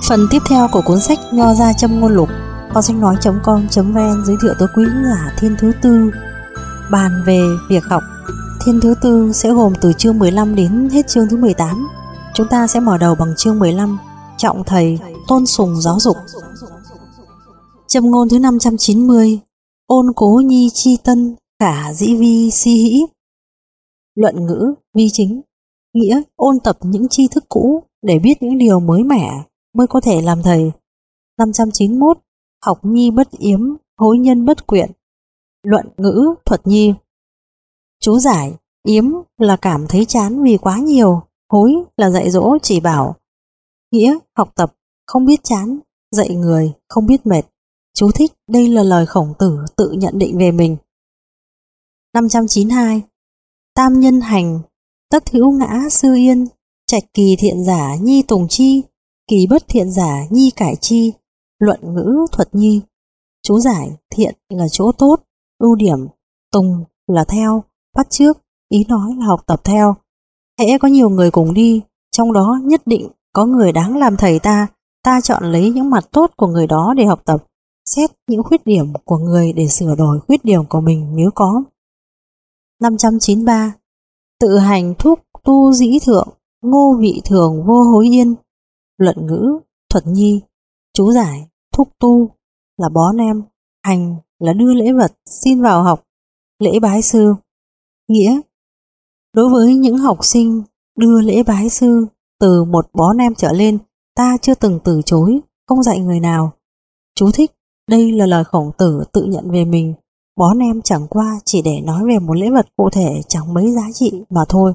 Phần tiếp theo của cuốn sách Nho Gia Châm Ngôn Lục, kho-sách-nói.com.vn giới thiệu tới quý khán giả thiên thứ tư. Bàn về việc học, thiên thứ tư sẽ gồm từ chương 15 đến hết chương thứ 18. Chúng ta sẽ mở đầu bằng chương 15, trọng thầy, tôn sùng giáo dục. Châm ngôn thứ 590, ôn cố nhi chi tân, khả dĩ vi si hĩ. Luận ngữ, vi chính, nghĩa ôn tập những tri thức cũ để biết những điều mới mẻ mới có thể làm thầy. 591, học nhi bất yếm, hối nhân bất quyện. Luận ngữ, thuật nhi. Chú giải, yếm là cảm thấy chán vì quá nhiều, hối là dạy dỗ chỉ bảo. Nghĩa, học tập, không biết chán, dạy người, không biết mệt. Chú thích, đây là lời Khổng Tử tự nhận định về mình. 592, tam nhân hành, tất hữu ngã sư yên, trạch kỳ thiện giả nhi tùng chi, kỳ bất thiện giả nhi cải chi. Luận ngữ, thuật nhi. Chú giải, thiện là chỗ tốt, ưu điểm, tùng là theo, bắt chước, ý nói là học tập theo. Hễ có nhiều người cùng đi, trong đó nhất định có người đáng làm thầy ta chọn lấy những mặt tốt của người đó để học tập, xét những khuyết điểm của người để sửa đổi khuyết điểm của mình nếu có. 593, tự hành thúc tu dĩ thượng, ngô vị thường vô hối yên. Luận ngữ, thuật nhi. Chú giải, thúc tu là bó nem, hành là đưa lễ vật xin vào học, lễ bái sư. Nghĩa, đối với những học sinh đưa lễ bái sư từ một bó nem trở lên, ta chưa từng từ chối, không dạy người nào. Chú thích, đây là lời Khổng Tử tự nhận về mình. Bó nem chẳng qua chỉ để nói về một lễ vật cụ thể chẳng mấy giá trị mà thôi.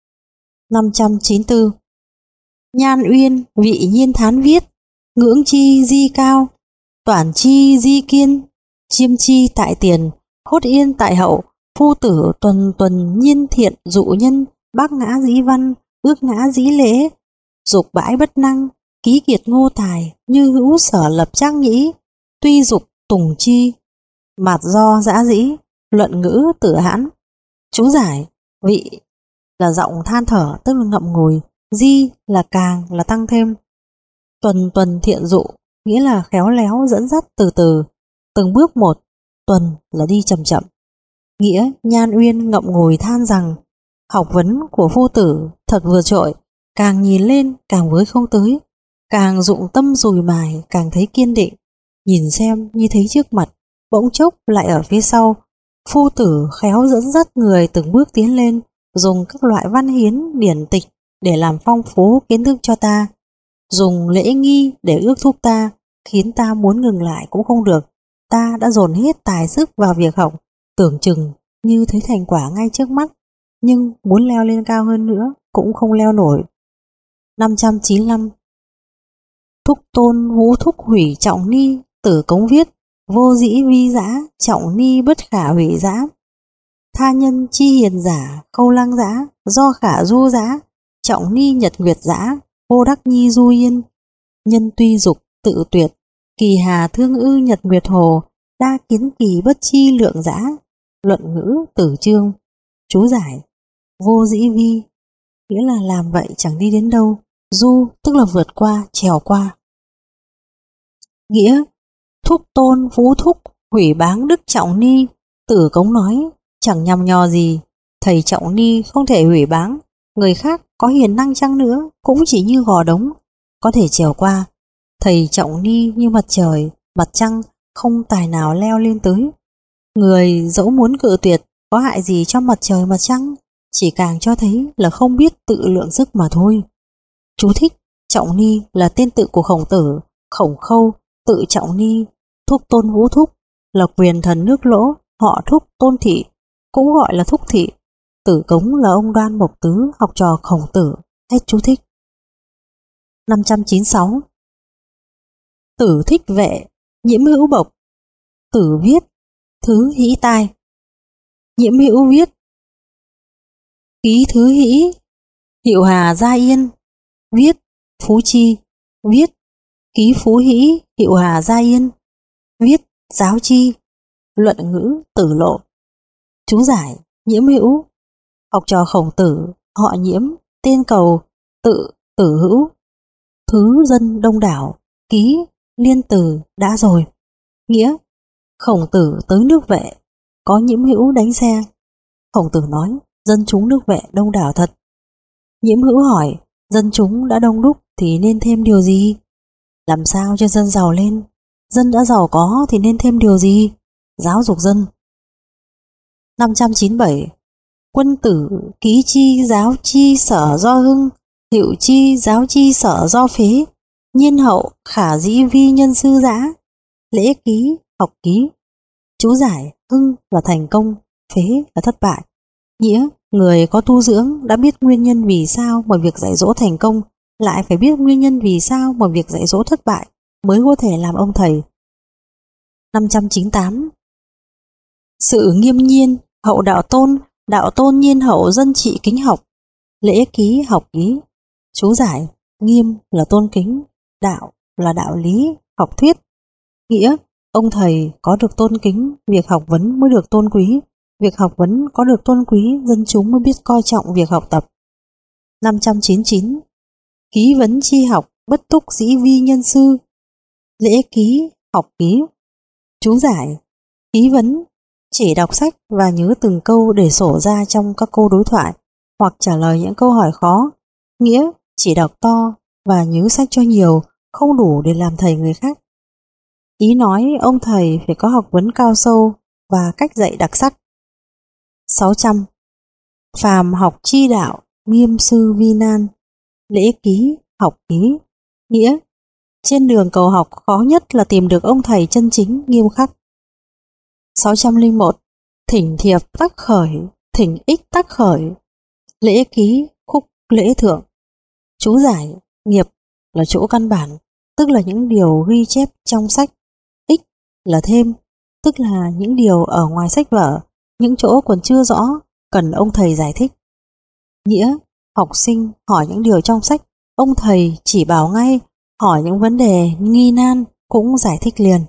594, Nhan Uyên vị nhiên thán viết, ngưỡng chi di cao, toản chi di kiên, chiêm chi tại tiền, hốt yên tại hậu, phu tử tuần tuần nhiên thiện dụ nhân, bác ngã dĩ văn, ước ngã dĩ lễ, dục bãi bất năng, ký kiệt ngô tài, như hữu sở lập trang nhĩ, tuy dục tùng chi, mạt do dã dĩ. Luận ngữ, Tử Hãn. Chú giải, vị là giọng than thở tức là ngậm ngùi, di là càng là tăng thêm. Tuần tuần thiện dụ nghĩa là khéo léo dẫn dắt từ từ, từng bước một, tuần là đi chậm chậm. Nghĩa, Nhan Uyên ngậm ngùi than rằng học vấn của phu tử thật vượt trội, càng nhìn lên càng với không tới, càng dụng tâm dùi mài càng thấy kiên định, nhìn xem như thấy trước mặt, bỗng chốc lại ở phía sau. Phu tử khéo dẫn dắt người từng bước tiến lên, dùng các loại văn hiến điển tịch để làm phong phú kiến thức cho ta, dùng lễ nghi để ước thúc ta, khiến ta muốn ngừng lại cũng không được. Ta đã dồn hết tài sức vào việc học, tưởng chừng như thấy thành quả ngay trước mắt, nhưng muốn leo lên cao hơn nữa cũng không leo nổi. 595, thúc tôn vũ thúc hủy trọng ni, Tử Cống viết, vô dĩ vi dã, trọng ni bất khả hủy dã. Tha nhân chi hiền giả, khâu lăng dã, do khả du dã, trọng ni nhật nguyệt dã, vô đắc nhi du yên. Nhân tuy dục tự tuyệt, kỳ hà thương ư nhật nguyệt hồ, đa kiến kỳ bất chi lượng dã. Luận ngữ, Tử Chương. Chú giải, vô dĩ vi nghĩa là làm vậy chẳng đi đến đâu, du tức là vượt qua, trèo qua. Nghĩa, thúc tôn vũ thúc hủy báng đức trọng ni. Tử Cống nói, chẳng nhằm nhò gì, thầy trọng ni không thể hủy báng, người khác có hiền năng chăng nữa cũng chỉ như gò đống, có thể trèo qua. Thầy trọng ni như mặt trời, mặt trăng, không tài nào leo lên tới. Người dẫu muốn cự tuyệt, có hại gì cho mặt trời mặt trăng, chỉ càng cho thấy là không biết tự lượng sức mà thôi. Chú thích, trọng ni là tên tự của Khổng Tử, Khổng Khâu, tự trọng ni. Thúc tôn vũ thúc là quyền thần nước Lỗ, họ Thúc Tôn Thị, cũng gọi là Thúc Thị. Tử Cống là ông Đoan Mộc Tứ, học trò Khổng Tử. Hết chú thích. 596, Tử Thích Vệ, Nhiễm Hữu Bộc. Tử viết, thứ hĩ tai. Nhiễm Hữu viết, ký thứ hĩ. Hiệu Hà Gia Yên viết, Phú Chi viết, ký Phú Hĩ. Hiệu Hà Gia Yên viết, Giáo Chi. Luận ngữ, Tử Lộ. Chú giải, Nhiễm Hữu, học trò Khổng Tử, họ Nhiễm, tên Cầu, tự Tử Hữu. thứ dân đông đảo, ký liên từ đã rồi. Nghĩa, Khổng Tử tới nước Vệ, có Nhiễm Hữu đánh xe. Khổng Tử nói, dân chúng nước Vệ đông đảo thật. Nhiễm Hữu hỏi, dân chúng đã đông đúc thì nên thêm điều gì? Làm sao cho dân giàu lên? Dân đã giàu có thì nên thêm điều gì? Giáo dục dân. 597. Quân tử ký chi giáo chi sở do hưng, hiệu chi giáo chi sở do phế, nhiên hậu khả dĩ vi nhân sư giã. Lễ ký, học ký. Chú giải, hưng là thành công, phế là thất bại. Nghĩa, người có tu dưỡng đã biết nguyên nhân vì sao mà việc dạy dỗ thành công, lại phải biết nguyên nhân vì sao mà việc dạy dỗ thất bại mới có thể làm ông thầy. 598. Sự nghiêm nhiên, hậu đạo tôn nhiên hậu dân trị kính học. Lễ ký, học ký. Chú giải, nghiêm là tôn kính, đạo là đạo lý, học thuyết. Nghĩa, ông thầy có được tôn kính, việc học vấn mới được tôn quý. Việc học vấn có được tôn quý, dân chúng mới biết coi trọng việc học tập. 599. Ký vấn chi học, bất túc dĩ vi nhân sư. Lễ ký, học ký. Chú giải, ký vấn chỉ đọc sách và nhớ từng câu để sổ ra trong các câu đối thoại hoặc trả lời những câu hỏi khó. Nghĩa, chỉ đọc to và nhớ sách cho nhiều, không đủ để làm thầy người khác. Ý nói ông thầy phải có học vấn cao sâu và cách dạy đặc sắc. 600. Phàm học chi đạo, nghiêm sư vi nan. Lễ ký, học ký. Nghĩa, trên đường cầu học khó nhất là tìm được ông thầy chân chính, nghiêm khắc. 601. Thỉnh thiệp tắc khởi, thỉnh ích tắc khởi. Lễ ký, khúc lễ thượng. Chú giải, nghiệp là chỗ căn bản, tức là những điều ghi chép trong sách. Ích là thêm, tức là những điều ở ngoài sách vở, những chỗ còn chưa rõ, cần ông thầy giải thích. Nghĩa, học sinh hỏi những điều trong sách, ông thầy chỉ bảo ngay, hỏi những vấn đề nghi nan cũng giải thích liền.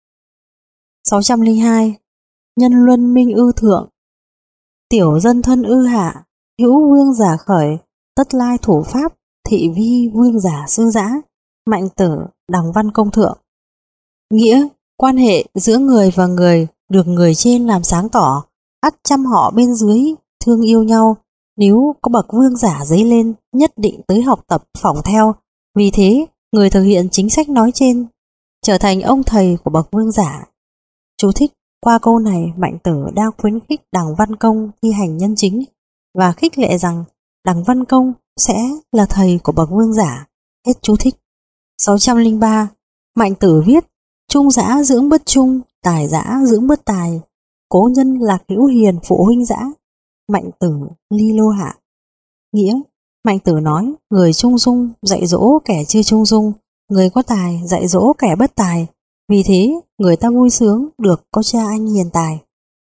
602. Nhân luân minh ư thượng. Tiểu dân thân ư hạ, hữu vương giả khởi, tất lai thủ pháp, thị vi vương giả sư giã. Mạnh Tử, Đằng Văn Công Thượng. Nghĩa, quan hệ giữa người và người được người trên làm sáng tỏ, ắt chăm họ bên dưới thương yêu nhau. Nếu có bậc vương giả dấy lên, nhất định tới học tập phỏng theo. Vì thế, người thực hiện chính sách nói trên trở thành ông thầy của bậc vương giả. Chú thích: qua câu này, Mạnh Tử đang khuyến khích Đằng Văn Công thi hành nhân chính và khích lệ rằng Đằng Văn Công sẽ là thầy của bậc vương giả. Hết chú thích. 603. Mạnh Tử viết: trung dã dưỡng bất trung, tài dã dưỡng bất tài. Cố nhân lạc hữu hiền phụ huynh dã. Mạnh Tử ly lô hạ. Nghĩa, Mạnh Tử nói người trung dung dạy dỗ kẻ chưa trung dung, người có tài dạy dỗ kẻ bất tài. Vì thế, người ta vui sướng được có cha anh hiền tài.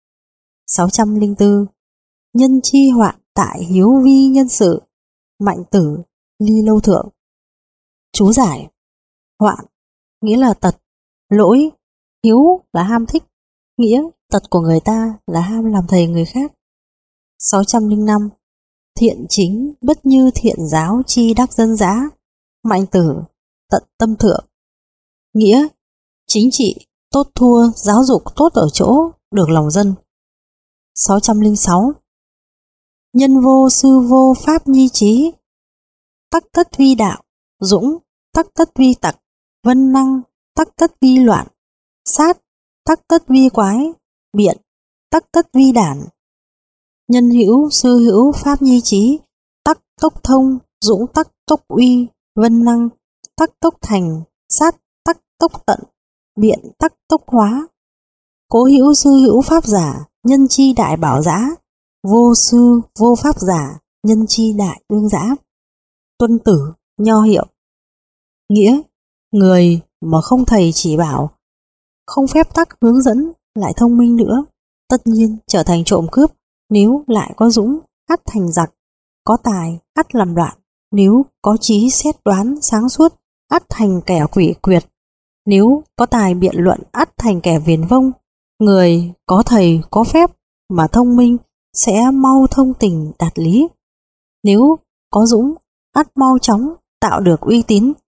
604. Nhân chi hoạn tại hiếu vi nhân sự. Mạnh Tử ly lâu thượng. Chú giải: hoạn nghĩa là tật, lỗi, hiếu là ham thích. Nghĩa, tật của người ta là ham làm thầy người khác. 605. Thiện chính bất như thiện giáo chi đắc dân dã. Mạnh Tử tận tâm thượng. Nghĩa, chính trị tốt thua giáo dục tốt ở chỗ được lòng dân. 606. Nhân vô sư vô pháp nhi trí. Tắc tất vi đạo, dũng tắc tất vi tặc, vân năng tắc tất vi loạn, sát tắc tất vi quái, biện tắc tất vi đản. Nhân hữu sư hữu pháp nhi trí, tắc tốc thông, dũng tắc tốc uy, vân năng tắc tốc thành, sát tắc tốc tận, biện tắc tốc hóa. Cố hữu sư hữu pháp giả, nhân chi đại bảo giã. Vô sư vô pháp giả, nhân chi đại ương giã. Tuân Tử, Nho Hiệu. Nghĩa, người mà không thầy chỉ bảo, không phép tắc hướng dẫn, lại thông minh nữa, tất nhiên trở thành trộm cướp. Nếu lại có dũng, ắt thành giặc. Có tài, ắt làm loạn. Nếu có trí xét đoán sáng suốt, ắt thành kẻ quỷ quyệt. Nếu có tài biện luận, ắt thành kẻ viển vông. Người có thầy có phép mà thông minh sẽ mau thông tình đạt lý. Nếu có dũng, ắt mau chóng tạo được uy tín.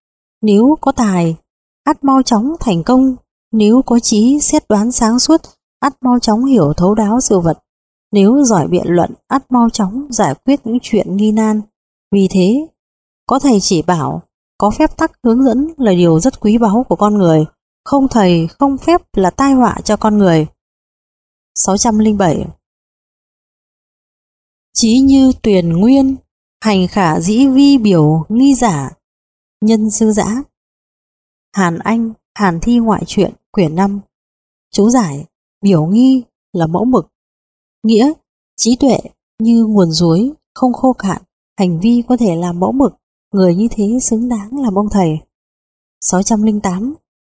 nếu có tài, ắt mau chóng thành công, nếu có trí xét đoán sáng suốt, ắt mau chóng hiểu thấu đáo sự vật, nếu giỏi biện luận, ắt mau chóng giải quyết những chuyện nghi nan. Vì thế, có thầy chỉ bảo, có phép tắc hướng dẫn là điều rất quý báu của con người, không thầy không phép là tai họa cho con người. 607. Chí như tuyền nguyên, hành khả dĩ vi biểu nghi giả, nhân sư giã. Hàn Anh, Hàn Thi ngoại truyện, quyển 5. Chú giải: biểu nghi là mẫu mực, nghĩa trí tuệ như nguồn suối không khô cạn, hành vi có thể làm mẫu mực, người như thế xứng đáng làm ông thầy. 608.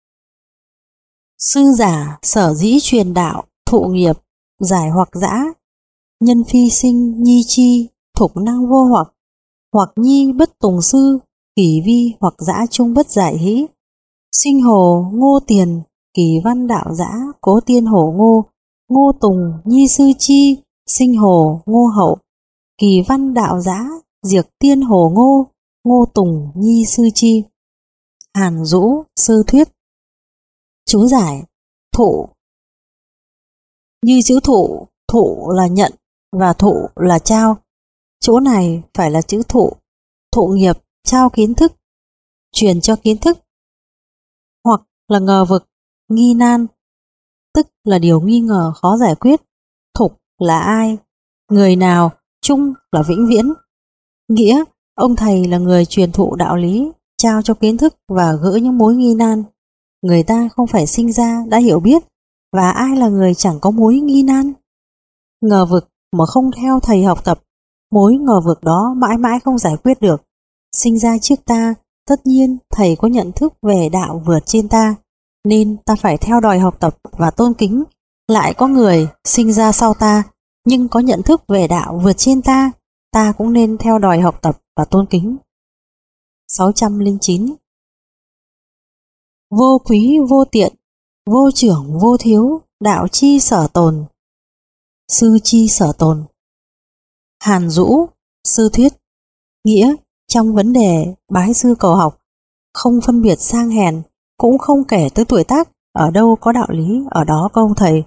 Sư giả sở dĩ truyền đạo, thụ nghiệp, giải hoặc dã, nhân phi sinh nhi chi, thục năng vô hoặc nhi bất tùng sư, kỳ vi hoặc dã trung bất giải hĩ. Sinh hồ ngô tiền, kỳ văn đạo dã, cố tiên hổ ngô tùng nhi sư chi, sinh hồ ngô hậu, kỳ văn đạo dã, diệt tiên hồ ngô tùng nhi sư chi. Hàn Dũ sư thuyết. Chú giải: thụ như chữ thụ, thụ là nhận và thụ là trao. Chỗ này phải là chữ thụ, thụ nghiệp, trao kiến thức, truyền cho kiến thức. Hoặc là ngờ vực, nghi nan, tức là điều nghi ngờ khó giải quyết. Thục là ai, người nào, chung là vĩnh viễn. Nghĩa, ông thầy là người truyền thụ đạo lý, trao cho kiến thức và gỡ những mối nghi nan. Người ta không phải sinh ra đã hiểu biết, và ai là người chẳng có mối nghi nan. Ngờ vực mà không theo thầy học tập, mối ngờ vực đó mãi mãi không giải quyết được. Sinh ra trước ta, tất nhiên thầy có nhận thức về đạo vượt trên ta, nên ta phải theo đòi học tập và tôn kính. Lại có người sinh ra sau ta, nhưng có nhận thức về đạo vượt trên ta, ta cũng nên theo đòi học tập và tôn kính. 609. Vô quý vô tiện, vô trưởng vô thiếu, đạo chi sở tồn, sư chi sở tồn. Hàn Dũ sư thuyết. Nghĩa, trong vấn đề bái sư cầu học, không phân biệt sang hèn, cũng không kể tới tuổi tác, ở đâu có đạo lý ở đó có ông thầy.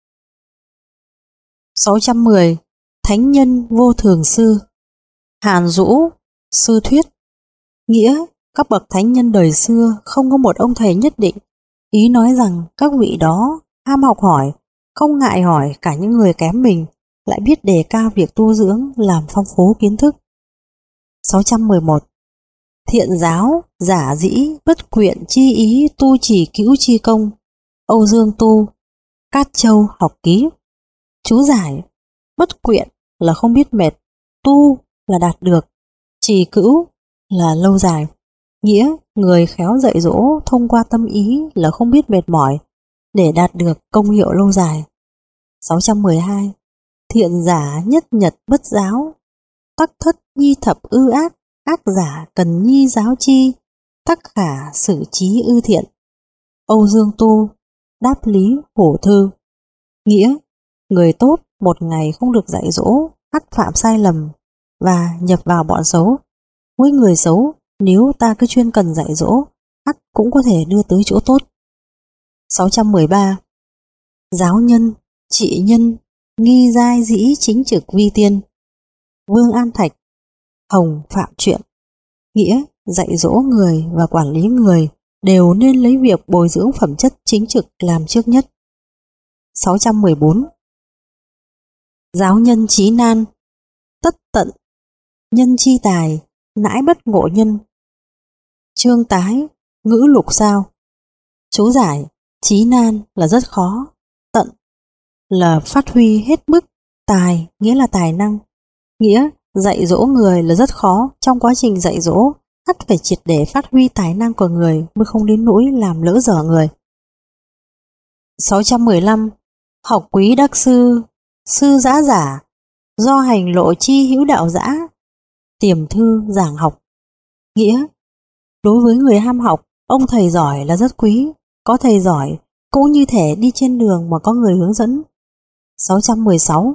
610. Thánh nhân vô thường sư. Hàn Dũ sư thuyết. Nghĩa, các bậc thánh nhân đời xưa không có một ông thầy nhất định, ý nói rằng các vị đó ham học hỏi, không ngại hỏi cả những người kém mình, lại biết đề cao việc tu dưỡng làm phong phú kiến thức. 611. Thiện giáo giả dĩ bất quyện chi ý tu trì cữu chi công. Âu Dương Tu, Cát Châu học ký. Chú giải: bất quyện là không biết mệt, tu là đạt được, trì cữu là lâu dài. Nghĩa, người khéo dạy dỗ thông qua tâm ý là không biết mệt mỏi để đạt được công hiệu lâu dài. 612. Thiện giả nhất nhật bất giáo, tắc thất nhi thập ư ác, ác giả cần nhi giáo chi, tắc khả xử trí ư thiện. Âu Dương Tu, Đáp lý hổ thư. Nghĩa, người tốt một ngày không được dạy dỗ, ắt phạm sai lầm và nhập vào bọn xấu. Mỗi người xấu, nếu ta cứ chuyên cần dạy dỗ, ắt cũng có thể đưa tới chỗ tốt. 613. Giáo nhân, trị nhân, nghi giai dĩ chính trực vi tiên. Vương An Thạch, Hồng Phạm Truyện. Nghĩa, dạy dỗ người và quản lý người đều nên lấy việc bồi dưỡng phẩm chất chính trực làm trước nhất. 614. Giáo nhân trí nan, tất tận, nhân chi tài, nãi bất ngộ nhân. Trương Tái, ngữ lục sao. Chú giải: trí nan là rất khó, tận là phát huy hết mức, tài nghĩa là tài năng. Nghĩa, dạy dỗ người là rất khó, trong quá trình dạy dỗ ắt phải triệt để phát huy tài năng của người mới không đến nỗi làm lỡ dở người. 615. Học quý đắc sư, sư giã giả, do hành lộ chi hữu đạo giã, tiềm thư giảng học. Nghĩa, đối với người ham học, ông thầy giỏi là rất quý, có thầy giỏi cũng như thể đi trên đường mà có người hướng dẫn. 616.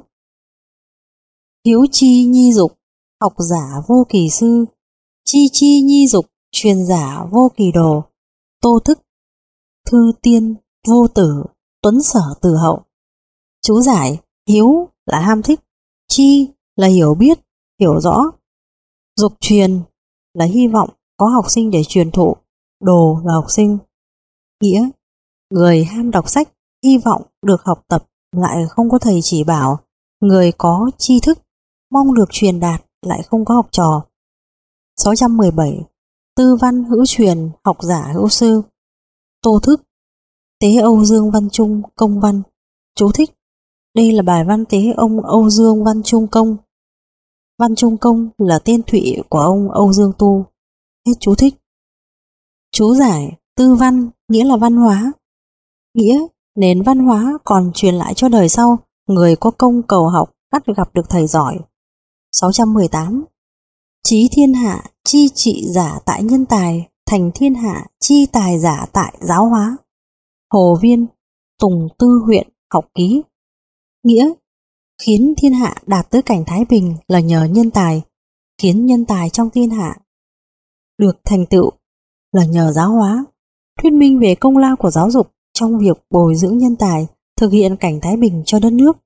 Hiếu chi nhi dục, học giả vô kỳ sư, chi chi nhi dục, Truyền giả vô kỳ đồ, Tô Thức, Thư Tiên, Vô Tử, Tuấn Sở Từ Hậu. Chú giải: hiếu là ham thích, chi là hiểu biết, hiểu rõ, dục truyền là hy vọng có học sinh để truyền thụ, đồ là học sinh. Nghĩa: người ham đọc sách, hy vọng được học tập lại không có thầy chỉ bảo, người có tri thức mong được truyền đạt lại không có học trò. 617. Tư văn hữu truyền, học giả hữu sư. Tô Thức, Tế Âu Dương Văn Trung công văn. Chú thích: đây là bài văn tế ông Âu Dương Văn Trung Công. Văn Trung Công là tên thụy của ông Âu Dương Tu. Hết chú thích. Chú giải: tư văn nghĩa là văn hóa. Nghĩa: nền văn hóa còn truyền lại cho đời sau, người có công cầu học ắt gặp được thầy giỏi. 618. Trí thiên hạ chi trị giả tại nhân tài, thành thiên hạ chi tài giả tại giáo hóa. Hồ Viên, Tùng Tư huyện, học ký. Nghĩa: khiến thiên hạ đạt tới cảnh thái bình là nhờ nhân tài, khiến nhân tài trong thiên hạ được thành tựu là nhờ giáo hóa. Thuyết minh về công lao của giáo dục trong việc bồi dưỡng nhân tài, thực hiện cảnh thái bình cho đất nước.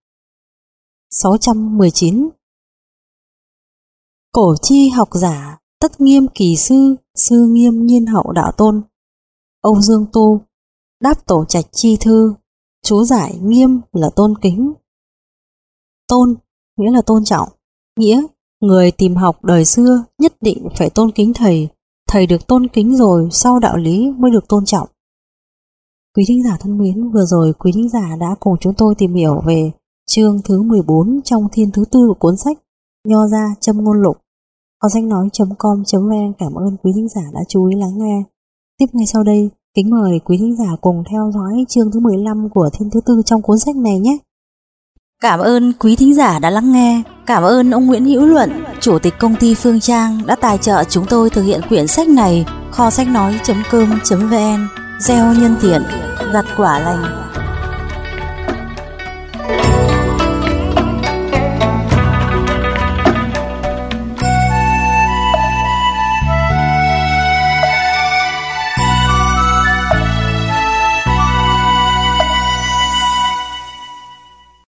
619. Cổ chi học giả, tất nghiêm kỳ sư, sư nghiêm nhiên hậu đạo tôn. Âu Dương Tu, Đáp Tổ Trạch chi thư. Chú giải: nghiêm là tôn kính, tôn nghĩa là tôn trọng. Nghĩa: người tìm học đời xưa nhất định phải tôn kính thầy, thầy được tôn kính rồi sau đạo lý mới được tôn trọng. Quý thính giả thân mến, vừa rồi quý thính giả đã cùng chúng tôi tìm hiểu về chương thứ 14 trong thiên thứ tư của cuốn sách Nho Gia Châm Ngôn Lục. Kho-sách-nói.com.vn cảm ơn quý thính giả đã chú ý lắng nghe. Tiếp ngay sau đây, kính mời quý thính giả cùng theo dõi chương thứ 15 của thiên thứ tư trong cuốn sách này nhé. Cảm ơn quý thính giả đã lắng nghe. Cảm ơn ông Nguyễn Hữu Luận, chủ tịch công ty Phương Trang đã tài trợ chúng tôi thực hiện quyển sách này. Kho-sách-nói.com.vn. Gieo nhân thiện, gặt quả lành.